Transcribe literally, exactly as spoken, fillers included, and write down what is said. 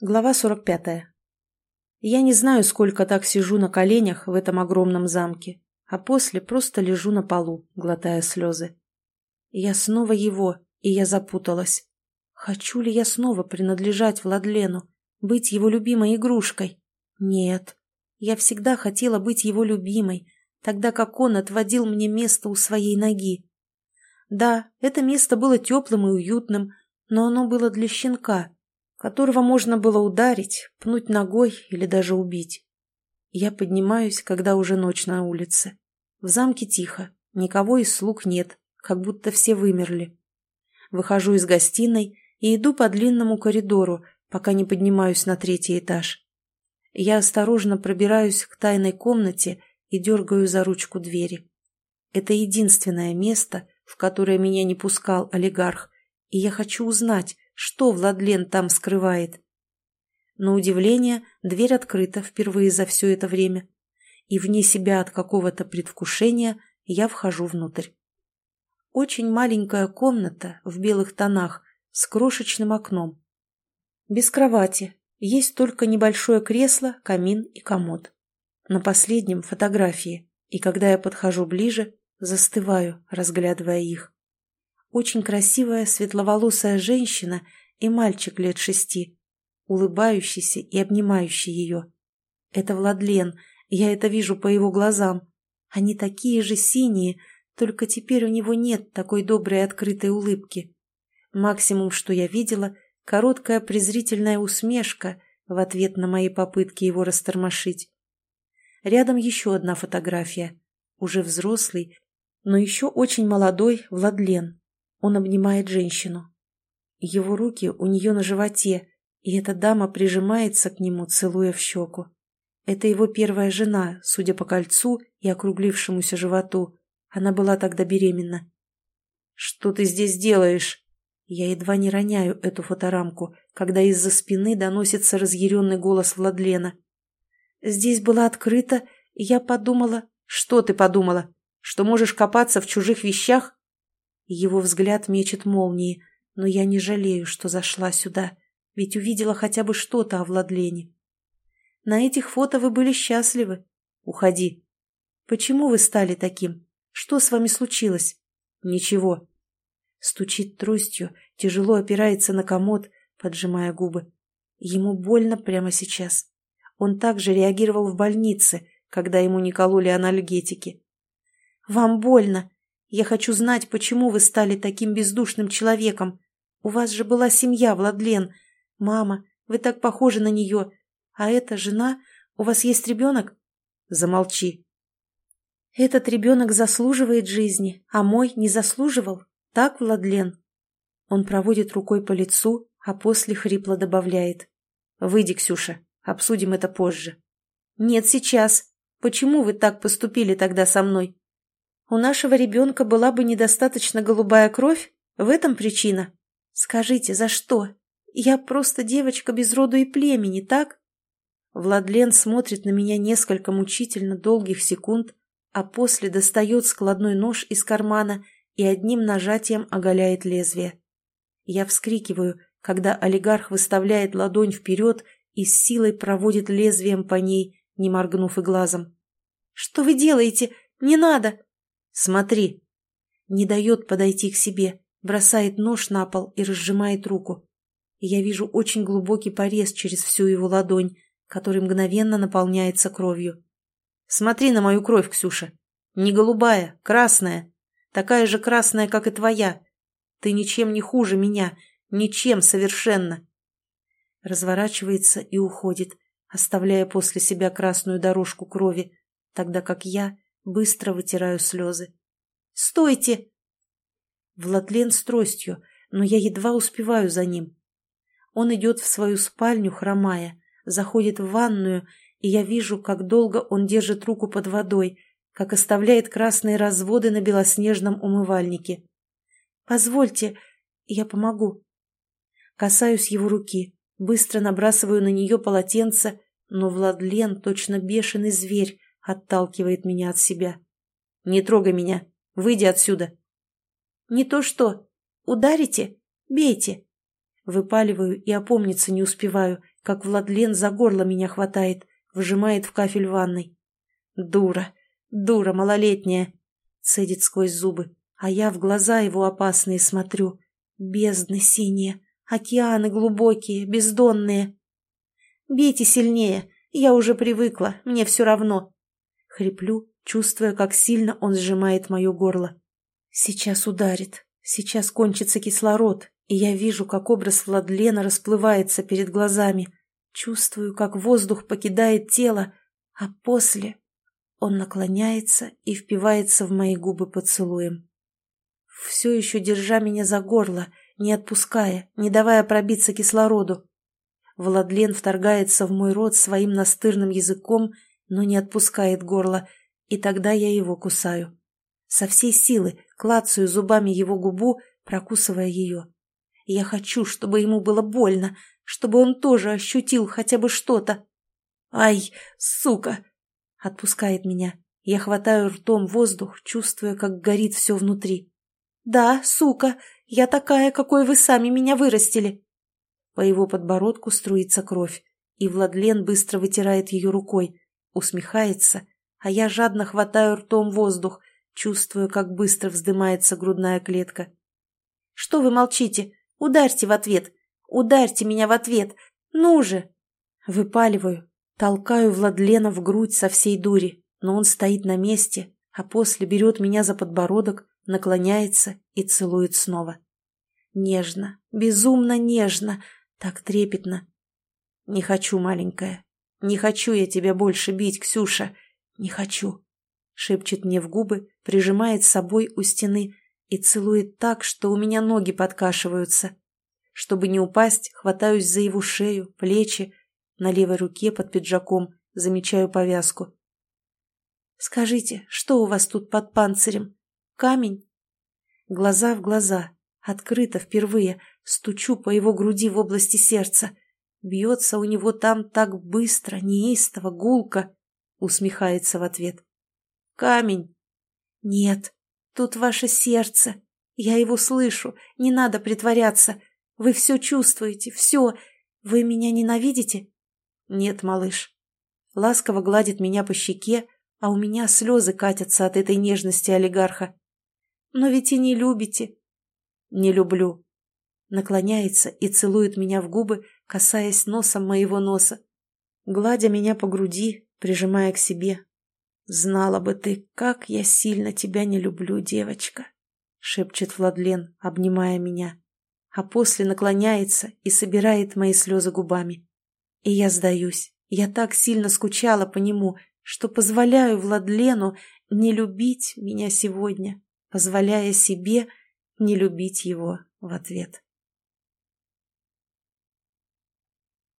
Глава сорок пятая. Я не знаю, сколько так сижу на коленях в этом огромном замке, а после просто лежу на полу, глотая слезы. Я снова его, и я запуталась. Хочу ли я снова принадлежать Владлену, быть его любимой игрушкой? Нет. Я всегда хотела быть его любимой, тогда как он отводил мне место у своей ноги. Да, это место было теплым и уютным, но оно было для щенка, которого можно было ударить, пнуть ногой или даже убить. Я поднимаюсь, когда уже ночь на улице. В замке тихо, никого из слуг нет, как будто все вымерли. Выхожу из гостиной и иду по длинному коридору, пока не поднимаюсь на третий этаж. Я осторожно пробираюсь к тайной комнате и дергаю за ручку двери. Это единственное место, в которое меня не пускал олигарх, и я хочу узнать, что Владлен там скрывает. На удивление, дверь открыта впервые за все это время, и вне себя от какого-то предвкушения я вхожу внутрь. Очень маленькая комната в белых тонах с крошечным окном. Без кровати, есть только небольшое кресло, камин и комод. На последнем фотографии, и когда я подхожу ближе, застываю, разглядывая их. Очень красивая светловолосая женщина и мальчик лет шести, улыбающийся и обнимающий ее. Это Владлен, я это вижу по его глазам. Они такие же синие, только теперь у него нет такой доброй открытой улыбки. Максимум, что я видела, короткая презрительная усмешка в ответ на мои попытки его растормошить. Рядом еще одна фотография. Уже взрослый, но еще очень молодой Владлен. Он обнимает женщину. Его руки у нее на животе, и эта дама прижимается к нему, целуя в щеку. Это его первая жена, судя по кольцу и округлившемуся животу. Она была тогда беременна. «Что ты здесь делаешь?» Я едва не роняю эту фоторамку, когда из-за спины доносится разъяренный голос Владлена. «Здесь было открыто, и я подумала...» «Что ты подумала? Что можешь копаться в чужих вещах?» Его взгляд мечет молнии, но я не жалею, что зашла сюда, ведь увидела хотя бы что-то о Владлене. На этих фото вы были счастливы. Уходи. Почему вы стали таким? Что с вами случилось? Ничего. Стучит тростью, тяжело опирается на комод, поджимая губы. Ему больно прямо сейчас. Он также реагировал в больнице, когда ему не кололи анальгетики. Вам больно? Я хочу знать, почему вы стали таким бездушным человеком. У вас же была семья, Владлен. Мама, вы так похожи на нее. А эта жена? У вас есть ребенок? Замолчи. Этот ребенок заслуживает жизни, а мой не заслуживал. Так, Владлен? Он проводит рукой по лицу, а после хрипло добавляет. Выйди, Ксюша, обсудим это позже. Нет, сейчас. Почему вы так поступили тогда со мной? У нашего ребенка была бы недостаточно голубая кровь? В этом причина? Скажите, за что? Я просто девочка без роду и племени, так? Владлен смотрит на меня несколько мучительно долгих секунд, а после достает складной нож из кармана и одним нажатием оголяет лезвие. Я вскрикиваю, когда олигарх выставляет ладонь вперед и с силой проводит лезвием по ней, не моргнув и глазом. «Что вы делаете? Не надо!» «Смотри!» Не дает подойти к себе, бросает нож на пол и разжимает руку. Я вижу очень глубокий порез через всю его ладонь, который мгновенно наполняется кровью. «Смотри на мою кровь, Ксюша! Не голубая, красная, такая же красная, как и твоя. Ты ничем не хуже меня, ничем совершенно!» Разворачивается и уходит, оставляя после себя красную дорожку крови, тогда как я быстро вытираю слезы. «Стойте!» Владлен с тростью, но я едва успеваю за ним. Он идет в свою спальню, хромая, заходит в ванную, и я вижу, как долго он держит руку под водой, как оставляет красные разводы на белоснежном умывальнике. «Позвольте, я помогу». Касаюсь его руки, быстро набрасываю на нее полотенце, но Владлен, точно бешеный зверь, отталкивает меня от себя. «Не трогай меня. Выйди отсюда». «Не то что. Ударите? Бейте». Выпаливаю и опомниться не успеваю, как Владлен за горло меня хватает, выжимает в кафель ванной. «Дура, дура малолетняя!» — цедит сквозь зубы, а я в глаза его опасные смотрю. Бездны синие, океаны глубокие, бездонные. «Бейте сильнее, я уже привыкла, мне все равно». Хриплю, чувствуя, как сильно он сжимает мое горло. Сейчас ударит, сейчас кончится кислород, и я вижу, как образ Владлена расплывается перед глазами. Чувствую, как воздух покидает тело, а после он наклоняется и впивается в мои губы поцелуем. Все еще держа меня за горло, не отпуская, не давая пробиться кислороду. Владлен вторгается в мой рот своим настырным языком, но не отпускает горло, и тогда я его кусаю. Со всей силы клацаю зубами его губу, прокусывая ее. Я хочу, чтобы ему было больно, чтобы он тоже ощутил хотя бы что-то. «Ай, сука!» Отпускает меня. Я хватаю ртом воздух, чувствуя, как горит все внутри. «Да, сука, я такая, какой вы сами меня вырастили». По его подбородку струится кровь, и Владлен быстро вытирает ее рукой, усмехается, а я жадно хватаю ртом воздух, чувствуя, как быстро вздымается грудная клетка. «Что вы молчите? Ударьте в ответ! Ударьте меня в ответ! Ну же!» Выпаливаю, толкаю Владлена в грудь со всей дури, но он стоит на месте, а после берет меня за подбородок, наклоняется и целует снова. Нежно, безумно нежно, так трепетно. «Не хочу, маленькая, не хочу я тебя больше бить, Ксюша, не хочу», — шепчет мне в губы, прижимает с собой у стены и целует так, что у меня ноги подкашиваются. Чтобы не упасть, хватаюсь за его шею, плечи, на левой руке под пиджаком замечаю повязку. «Скажите, что у вас тут под панцирем? Камень?» Глаза в глаза, открыто впервые, стучу по его груди в области сердца. Бьется у него там так быстро, неистово, гулко. Усмехается в ответ. «Камень?» «Нет, тут ваше сердце. Я его слышу, не надо притворяться. Вы все чувствуете, все. Вы меня ненавидите?» «Нет, малыш». Ласково гладит меня по щеке, а у меня слезы катятся от этой нежности олигарха. «Но ведь и не любите». «Не люблю». Наклоняется и целует меня в губы, касаясь носом моего носа. Гладя меня по груди, прижимая к себе. «Знала бы ты, как я сильно тебя не люблю, девочка», — шепчет Владлен, обнимая меня, а после наклоняется и собирает мои слезы губами. И я сдаюсь. Я так сильно скучала по нему, что позволяю Владлену не любить меня сегодня, позволяя себе не любить его в ответ.